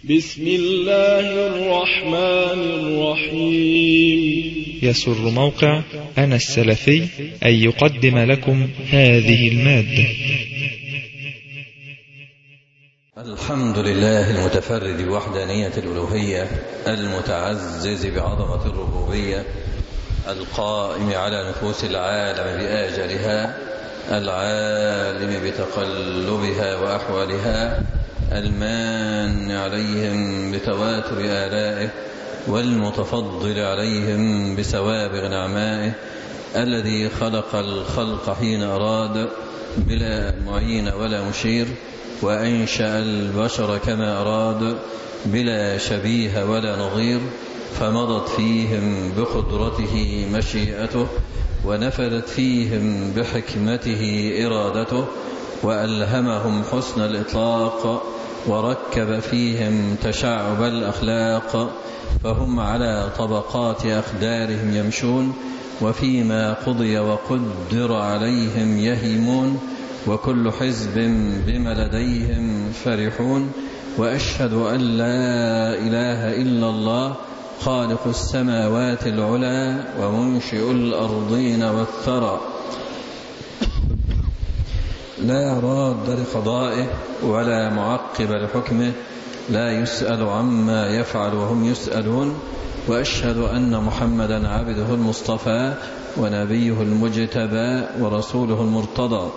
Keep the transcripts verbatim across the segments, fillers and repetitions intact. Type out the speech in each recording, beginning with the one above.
بسم الله الرحمن الرحيم. يسر موقع أنا السلفي أن يقدم لكم هذه المادة. الحمد لله المتفرد بوحدانية الألوهية، المتعزز بعظمة الربوبية، القائم على نفوس العالم بآجالها، العالم بتقلبها وأحوالها، المان عليهم بتواتر آلائه، والمتفضل عليهم بسوابغ نعمائه، الذي خلق الخلق حين أراد بلا معين ولا مشير، وأنشأ البشر كما أراد بلا شبيه ولا نظير، فمضت فيهم بقدرته مشيئته، ونفذت فيهم بحكمته إرادته، وألهمهم حسن الإطلاق، وركب فيهم تشعب الأخلاق، فهم على طبقات أقدارهم يمشون، وفيما قضي وقدر عليهم يهيمون، وكل حزب بما لديهم فرحون. وأشهد أن لا إله إلا الله خالق السماوات العلى ومنشئ الأرضين والثرى، لا راد لقضائه ولا معقب لحكمه، لا يسأل عما يفعل وهم يسألون. وأشهد أن محمدا عبده المصطفى ونبيه المجتبى ورسوله المرتضى،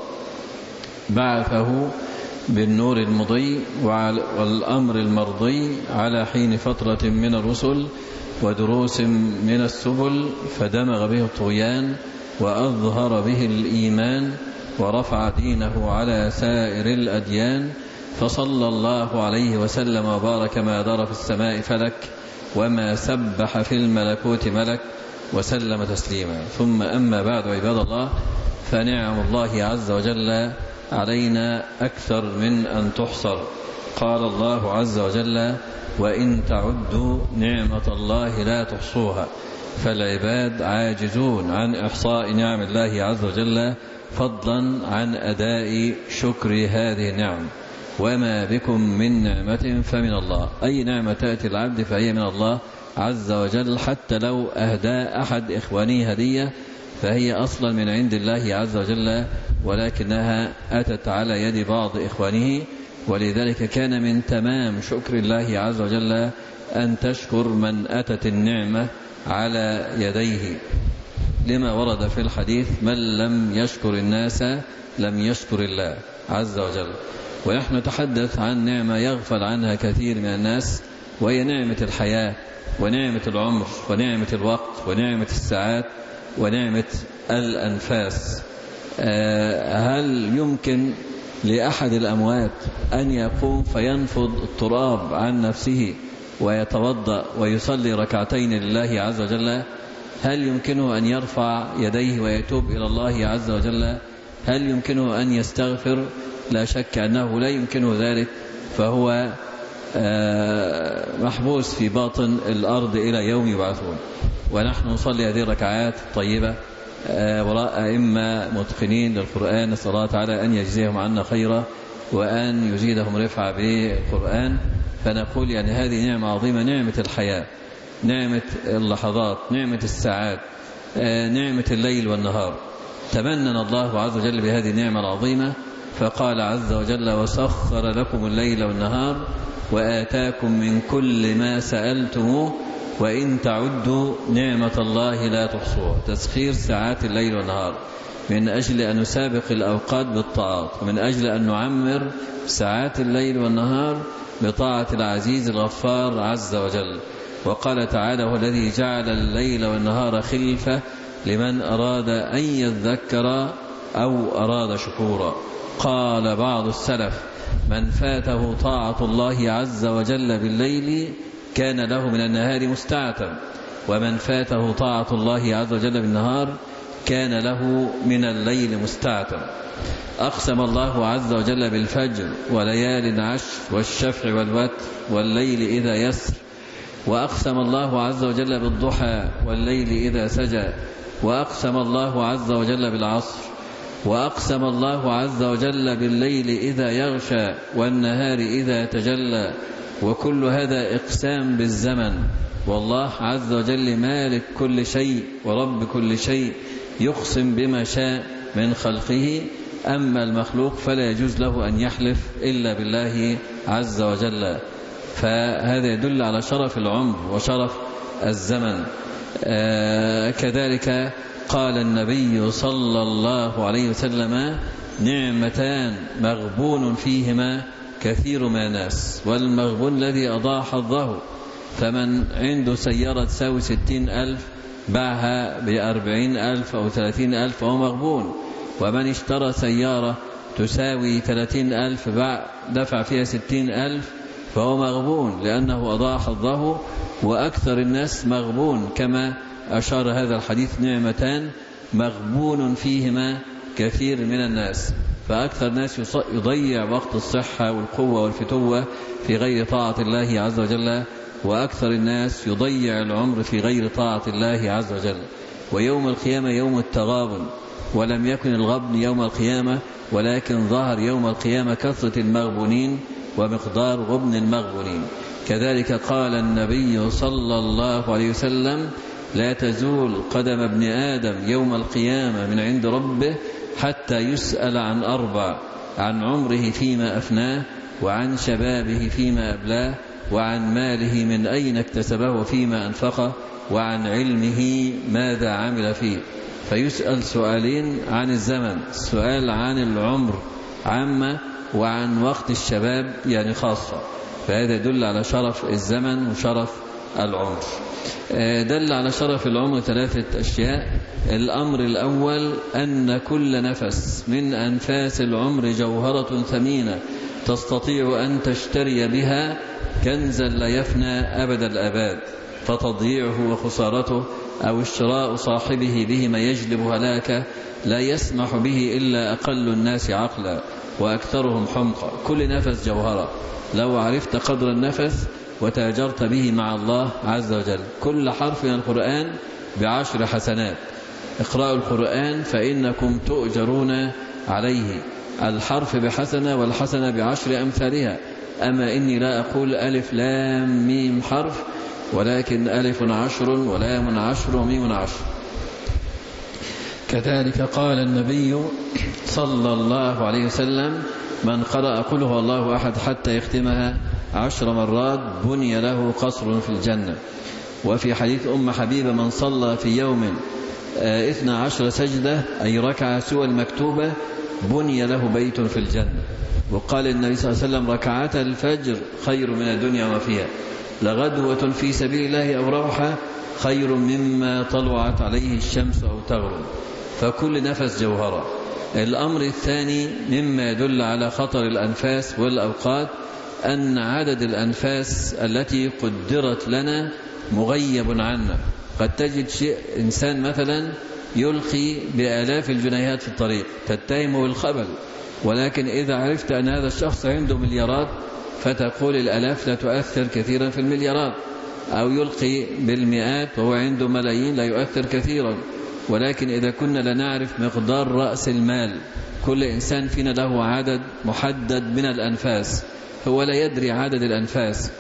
بعثه بالنور المضي والأمر المرضي على حين فترة من الرسل ودروس من السبل، فدمغ به الطغيان وأظهر به الإيمان، ورفع دينه على سائر الأديان، فصلى الله عليه وسلم وبارك ما دار في السماء فلك وما سبح في الملكوت ملك، وسلم تسليما. ثم أما بعد، عباد الله، فنعم الله عز وجل علينا أكثر من أن تحصر. قال الله عز وجل: وإن تعدوا نعمة الله لا تحصوها. فالعباد عاجزون عن إحصاء نعم الله عز وجل، فضلا عن أداء شكر هذه النعم. وما بكم من نعمة فمن الله، أي نعمة تأتي العبد فهي من الله عز وجل، حتى لو أهدى أحد إخوانه هدية فهي أصلا من عند الله عز وجل، ولكنها أتت على يد بعض إخوانه. ولذلك كان من تمام شكر الله عز وجل أن تشكر من أتت النعمة على يديه، لما ورد في الحديث: من لم يشكر الناس لم يشكر الله عز وجل. ونحن نتحدث عن نعمة يغفل عنها كثير من الناس، وهي نعمة الحياة، ونعمة العمر، ونعمة الوقت، ونعمة الساعات، ونعمة الأنفاس. هل يمكن لأحد الأموات أن يقوم فينفض التراب عن نفسه ويتوضأ ويصلي ركعتين لله عز وجل؟ هل يمكنه أن يرفع يديه ويتوب إلى الله عز وجل؟ هل يمكنه أن يستغفر؟ لا شك أنه لا يمكنه ذلك، فهو محبوس في باطن الأرض إلى يوم يبعثون. ونحن نصلي هذه الركعات الطيبة وراء أئمة متقنين للقرآن، نسأل الله تعالى أن يجزيهم عنا خيرا وأن يزيدهم رفعة بالقرآن. فنقول يعني هذه نعمة عظيمة، نعمة الحياة، نعمة اللحظات، نعمة الساعات، نعمة الليل والنهار. تمنن الله عز وجل بهذه النعمة العظيمة، فقال عز وجل: وسخر لكم الليل والنهار وآتاكم من كل ما سألتموه وإن تعدوا نعمة الله لا تحصوها. تسخير ساعات الليل والنهار من أجل أن نسابق الأوقات بالطاعات، ومن أجل أن نعمر ساعات الليل والنهار بطاعة العزيز الغفار عز وجل. وقال تعالى: هو الذي جعل الليل والنهار خلفة لمن أراد أن يذكر أو أراد شكورا. قال بعض السلف: من فاته طاعة الله عز وجل بالليل كان له من النهار مستعتا، ومن فاته طاعة الله عز وجل بالنهار كان له من الليل مستعتا. أقسم الله عز وجل بالفجر وليال عشر والشفع والوتر والليل إذا يسر، وأقسم الله عز وجل بالضحى والليل إذا سجى، وأقسم الله عز وجل بالعصر، وأقسم الله عز وجل بالليل إذا يغشى والنهار إذا تجلى، وكل هذا إقسام بالزمن، والله عز وجل مالك كل شيء ورب كل شيء يقسم بما شاء من خلقه. أما المخلوق فلا يجوز له أن يحلف إلا بالله عز وجل. فهذا يدل على شرف العمر وشرف الزمن. آه كذلك قال النبي صلى الله عليه وسلم: نعمتان مغبون فيهما كثير من الناس. والمغبون الذي أضاع حظه، فمن عنده سيارة تساوي ستين ألف باعها بأربعين ألف أو ثلاثين ألف فهو مغبون، ومن اشترى سيارة تساوي ثلاثين ألف دفع فيها ستين ألف فهو مغبون لأنه أضاع حظه. وأكثر الناس مغبون كما أشار هذا الحديث: نعمتان مغبون فيهما كثير من الناس. فأكثر الناس يضيع وقت الصحة والقوة والفتوة في غير طاعة الله عز وجل، وأكثر الناس يضيع العمر في غير طاعة الله عز وجل. ويوم القيامة يوم التغابن، ولم يكن الغبن يوم القيامة، ولكن ظهر يوم القيامة كثرة المغبونين ومقدار غبن المغبونين. كذلك قال النبي صلى الله عليه وسلم: لا تزول قدم ابن آدم يوم القيامة من عند ربه حتى يسأل عن أربع: عن عمره فيما أفناه، وعن شبابه فيما أبلاه، وعن ماله من أين اكتسبه فيما أنفقه، وعن علمه ماذا عمل فيه. فيسأل سؤالين عن الزمن: السؤال عن العمر عامة، وعن وقت الشباب يعني خاصة. فهذا يدل على شرف الزمن وشرف العمر. دل على شرف العمر ثلاثة أشياء. الأمر الأول أن كل نفس من أنفاس العمر جوهرة ثمينة تستطيع أن تشتري بها كنزا لا يفنى أبد الآباد، فتضييعه وخسارته أو اشتراء صاحبه به ما يجلب هلاكه لا يسمح به إلا أقل الناس عقلا وأكثرهم حمقا. كل نفس جوهرة، لو عرفت قدر النفس وتاجرت به مع الله عز وجل. كل حرف من القرآن بعشر حسنات. اقرأوا القرآن فإنكم تؤجرون عليه. الحرف بحسنة والحسنة بعشر أمثالها. أما إني لا أقول ألف لام ميم حرف، ولكن ألف عشر ولام عشر وميم عشر. كذلك قال النبي صلى الله عليه وسلم: من قرأ قل هو الله أحد حتى يختمها عشر مرات بني له قصر في الجنة. وفي حديث أم حبيبة: من صلى في يوم اثنى عشر سجدة أي ركعة سوى المكتوبة بني له بيت في الجنة. وقال النبي صلى الله عليه وسلم: ركعتا الفجر خير من الدنيا وما فيها، لغدوة في سبيل الله أو روحة خير مما طلعت عليه الشمس أو تغرب. فكل نفس جوهرة. الأمر الثاني مما يدل على خطر الأنفاس والأوقات أن عدد الأنفاس التي قدرت لنا مغيب عنا. قد تجد شيء إنسان مثلا يلقي بآلاف الجنيهات في الطريق تتهمه بالخبل، ولكن إذا عرفت أن هذا الشخص عنده مليارات فتقول الآلاف لا تؤثر كثيرا في المليارات، أو يلقي بالمئات وهو عنده ملايين لا يؤثر كثيرا. ولكن إذا كنا لا نعرف مقدار رأس المال، كل إنسان فينا له عدد محدد من الأنفاس، هو لا يدري عدد الأنفاس،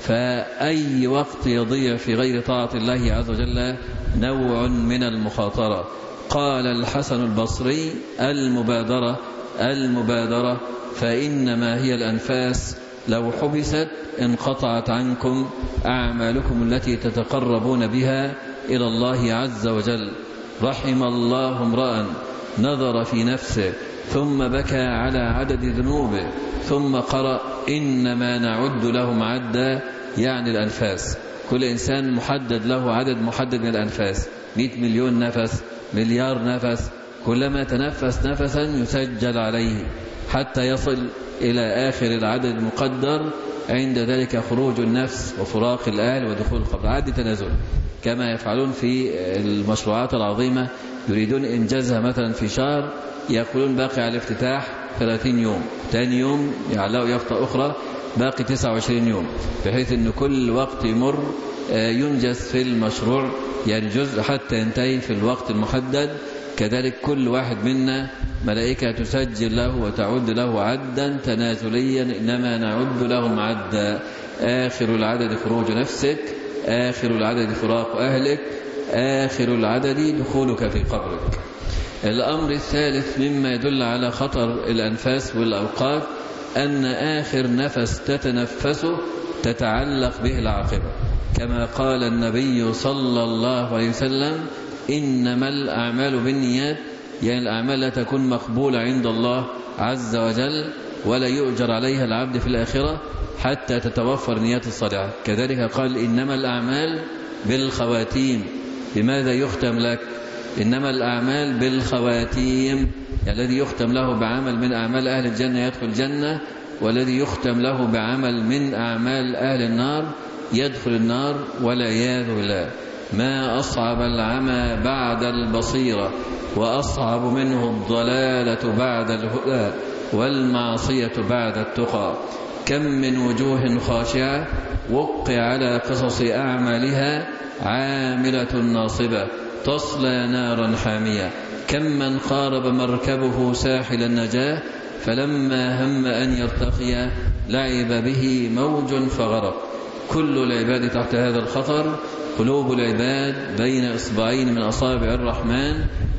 فأي وقت يضيع في غير طاعة الله عز وجل نوع من المخاطرة. قال الحسن البصري: المبادرة المبادرة فإنما هي الأنفاس، لو حبست انقطعت عنكم أعمالكم التي تتقربون بها إلى الله عز وجل. رحم الله امرأ نظر في نفسه ثم بكى على عدد ذنوبه ثم قرأ: إنما نعد لهم عدا، يعني الأنفاس. كل إنسان محدد له عدد محدد من الأنفاس، مئة مليون نفس، مليار نفس. كلما تنفس نفسا يسجل عليه حتى يصل إلى آخر العدد المقدر، عند ذلك خروج النفس وفراق الأهل ودخول القبر. عد تنازل كما يفعلون في المشروعات العظيمة، يريدون إنجازها مثلا في شهر، يقولون باقي على الافتتاح ثلاثين يوم، ثاني يوم يعلقوا يافطة أخرى باقي تسعة وعشرين يوم، بحيث أن كل وقت يمر ينجز في المشروع، يعني جزء حتى ينتهي في الوقت المحدد. كذلك كل واحد منا ملائكة تسجل له وتعد له عدا تنازليا، إنما نعد لهم عدا. آخر العدد خروج نفسك، آخر العدد فراق أهلك، آخر العدد دخولك في قبرك. الأمر الثالث مما يدل على خطر الأنفاس والأوقات أن آخر نفس تتنفسه تتعلق به العاقبة، كما قال النبي صلى الله عليه وسلم: إنما الأعمال بالنيات، يعني الأعمال لا تكون مقبولة عند الله عز وجل ولا يؤجر عليها العبد في الآخرة حتى تتوفر نيات الصالحة. كذلك قال: إنما الأعمال بالخواتيم. لماذا يختم لك؟ إنما الأعمال بالخواتيم، يعني الذي يختم له بعمل من أعمال أهل الجنة يدخل الجنة، والذي يختم له بعمل من أعمال أهل النار يدخل النار والعياذ بالله. ما أصعب العمى بعد البصيرة، وأصعب منه الضلالة بعد الهدى، والمعصية بعد التقى. كم من وجوه خاشعة وقع على قصص أعمالها عاملة ناصبة تصلى نارا حامية. كم من قارب مركبه ساحل النجاة فلما هم أن يرتقي لعب به موج فغرق. كل العباد تحت هذا الخطر. قلوب العباد بين إصبعين من أصابع الرحمن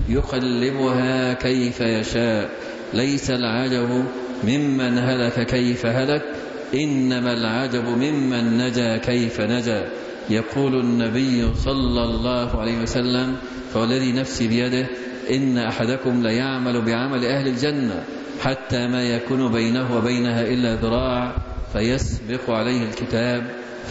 يقلبها كيف يشاء. ليس العجب ممن هلك كيف هلك، إنما العجب ممن نجا كيف نجا. يقول النبي صلى الله عليه وسلم: فوالذي نفسي بيده إن أحدكم ليعمل بعمل أهل الجنة حتى ما يكون بينه وبينها إلا ذراع، فيسبق عليه الكتاب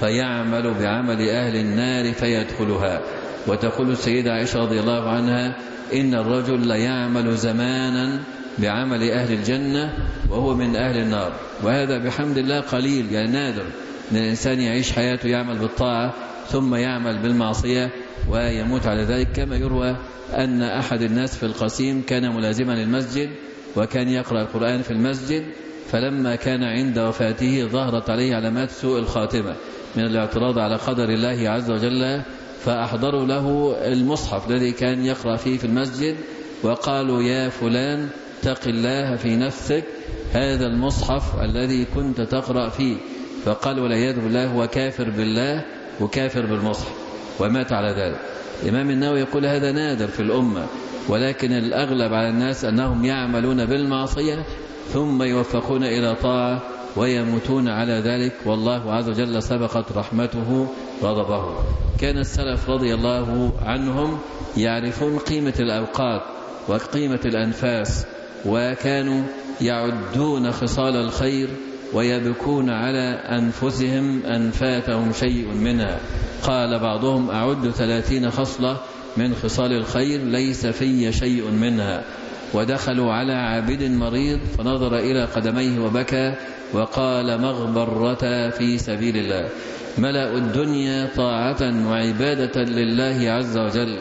فيعمل بعمل أهل النار فيدخلها. وتقول السيدة عائشة رضي الله عنها: إن الرجل ليعمل زمانا بعمل أهل الجنة وهو من أهل النار. وهذا بحمد الله قليل، يعني نادر أن الإنسان يعيش حياته يعمل بالطاعة ثم يعمل بالمعصية ويموت على ذلك. كما يروى أن أحد الناس في القسيم كان ملازما للمسجد وكان يقرأ القرآن في المسجد، فلما كان عند وفاته ظهرت عليه علامات سوء الخاتمة من الاعتراض على قدر الله عز وجل، فأحضروا له المصحف الذي كان يقرأ فيه في المسجد وقالوا: يا فلان اتق الله في نفسك، هذا المصحف الذي كنت تقرأ فيه. فقال: والعياذ بالله هو كافر بالله وكافر بالمصحف، ومات على ذلك. الإمام النووي يقول: هذا نادر في الأمة، ولكن الأغلب على الناس أنهم يعملون بالمعصية ثم يوفقون إلى طاعة ويموتون على ذلك، والله عز وجل سبقت رحمته غضبه. كان السلف رضي الله عنهم يعرفون قيمة الأوقات وقيمة الأنفاس، وكانوا يعدون خصال الخير ويبكون على أنفسهم أن فاتهم شيء منها. قال بعضهم: أعد ثلاثين خصلة من خصال الخير ليس في شيء منها. ودخلوا على عابد مريض فنظر إلى قدميه وبكى وقال: مغبرة في سبيل الله. ملأوا الدنيا طاعة وعبادة لله عز وجل،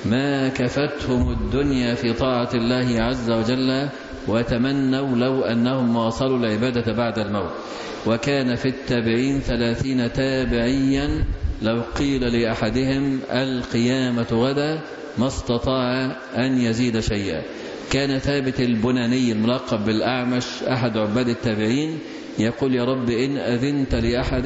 ما كفتهم الدنيا في طاعة الله عز وجل، وتمنوا لو أنهم واصلوا العبادة بعد الموت. وكان في التابعين ثلاثين تابعيا لو قيل لأحدهم القيامة غدا ما استطاع أن يزيد شيئا. كان ثابت البناني الملقب بالأعمش أحد عباد التابعين يقول: يا رب إن أذنت لأحد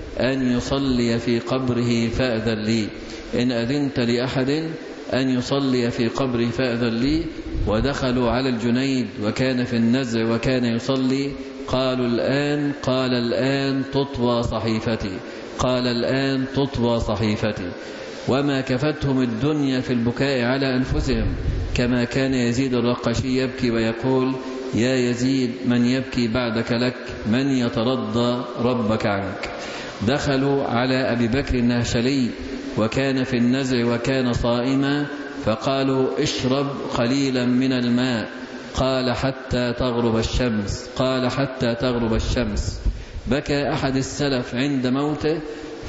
أن يصلي في قبره فأذن لي، إن أذنت لأحد أن يصلي في قبره فأذن لي. ودخلوا على الجنيد وكان في النزع وكان يصلي، قالوا: الآن قال الآن تطوى صحيفتي، قال الآن تطوى صحيفتي. وما كفتهم الدنيا في البكاء على أنفسهم، كما كان يزيد الرقشي يبكي ويقول: يا يزيد من يبكي بعدك لك، من يترضى ربك عنك. دخلوا على أبي بكر النهشلي وكان في النزع وكان صائما، فقالوا: اشرب قليلا من الماء، قال: حتى تغرب الشمس، قال: حتى تغرب الشمس. بكى أحد السلف عند موته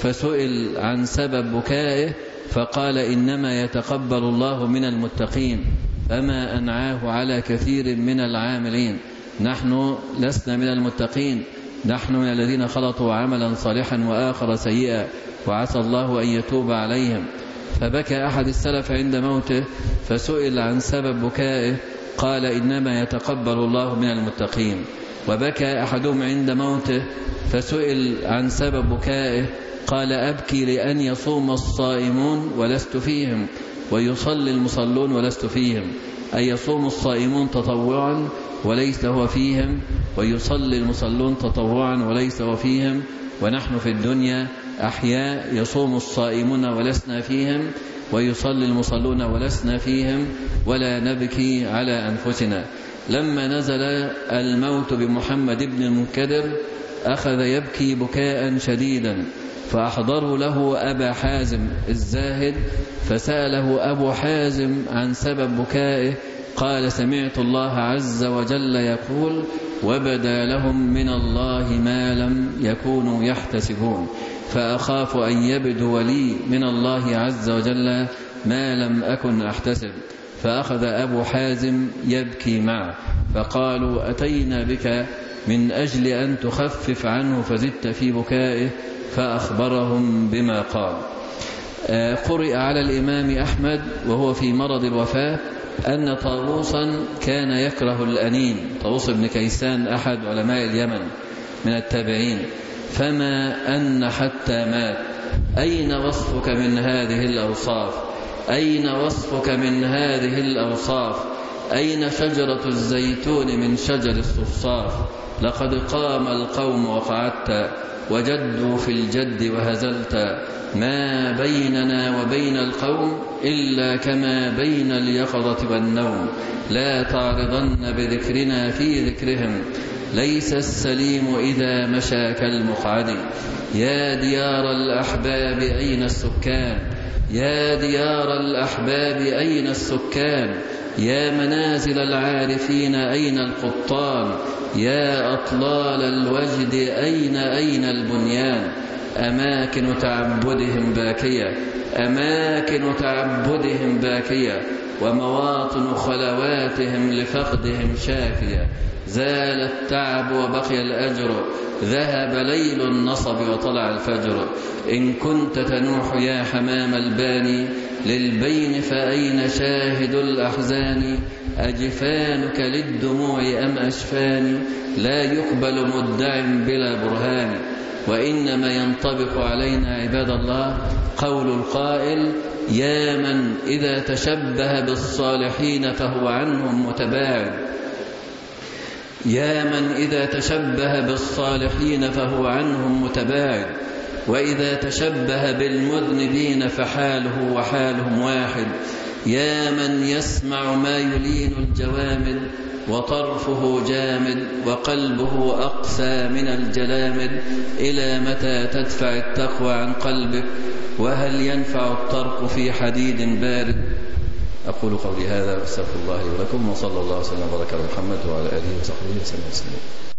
فسئل عن سبب بكائه فقال: إنما يتقبل الله من المتقين، فما أنعاه على كثير من العاملين. نحن لسنا من المتقين، نحن من الذين خلطوا عملا صالحا وآخر سيئا، وعسى الله أن يتوب عليهم. فبكى أحد السلف عند موته فسئل عن سبب بكائه قال إنما يتقبل الله من المتقين. وبكى أحدهم عند موته فسئل عن سبب بكائه قال أبكي لأن يصوم الصائمون ولست فيهم ويصلي المصلون ولست فيهم، أي يصوم الصائمون تطوعا وليس هو فيهم، ويصلي المصلون تطوعا وليس هو فيهم، ونحن في الدنيا أحياء يصوم الصائمون ولسنا فيهم ويصلي المصلون ولسنا فيهم ولا نبكي على أنفسنا. لما نزل الموت بمحمد بن المنكدر أخذ يبكي بكاء شديدا، فأحضروا له أبا حازم الزاهد فسأله أبو حازم عن سبب بكائه قال سمعت الله عز وجل يقول وبدا لهم من الله ما لم يكونوا يحتسبون، فأخاف أن يبدو لي من الله عز وجل ما لم أكن أحتسب. فأخذ أبو حازم يبكي معه، فقالوا أتينا بك من أجل أن تخفف عنه فزدت في بكائه، فأخبرهم بما قال. قرئ على الإمام أحمد وهو في مرض الوفاة أن طاووسا كان يكره الأنين، طاووس بن كيسان أحد علماء اليمن من التابعين، فما أن حتى مات. أين وصفك من هذه الأوصاف؟ أين وصفك من هذه الأوصاف؟ أين شجرة الزيتون من شجر الصفصاف؟ لقد قام القوم وقعدت وجدوا في الجد وهزلت، ما بيننا وبين القوم إلا كما بين اليقظة والنوم، لا تعرضن بذكرنا في ذكرهم، ليس السليم إذا مشى كالمقعد. يا ديار الأحباب أين السكان؟ يا ديار الأحباب أين السكان؟ يا منازل العارفين أين القطان؟ يا أطلال الوجد أين أين البنيان؟ أماكن تعبدهم باكية، أماكن تعبدهم باكية، ومواطن خلواتهم لفقدهم شافية. زال التعب وبقي الأجر، ذهب ليل النصب وطلع الفجر. إن كنت تنوح يا حمام الباني للبين فأين شاهد الأحزان؟ أجفانك للدموع أم أشفاني؟ لا يقبل مدع بلا برهان. وإنما ينطبق علينا عباد الله قول القائل يا من إذا تشبه بالصالحين فهو عنهم متباعد، يا من إذا تشبه بالصالحين فهو عنهم متباعد، وإذا تشبه بالمذنبين فحاله وحالهم واحد. يا من يسمع ما يلين الجوامد وطرفه جامد وقلبه أقسى من الجلامد، إلى متى تدفع التقوى عن قلبك؟ وهل ينفع الطرق في حديد بارد؟ أقول قولي هذا واستغفر الله لي ولكم، وصلى الله وسلم وبارك على محمد وعلى آله وصحبه وسلم.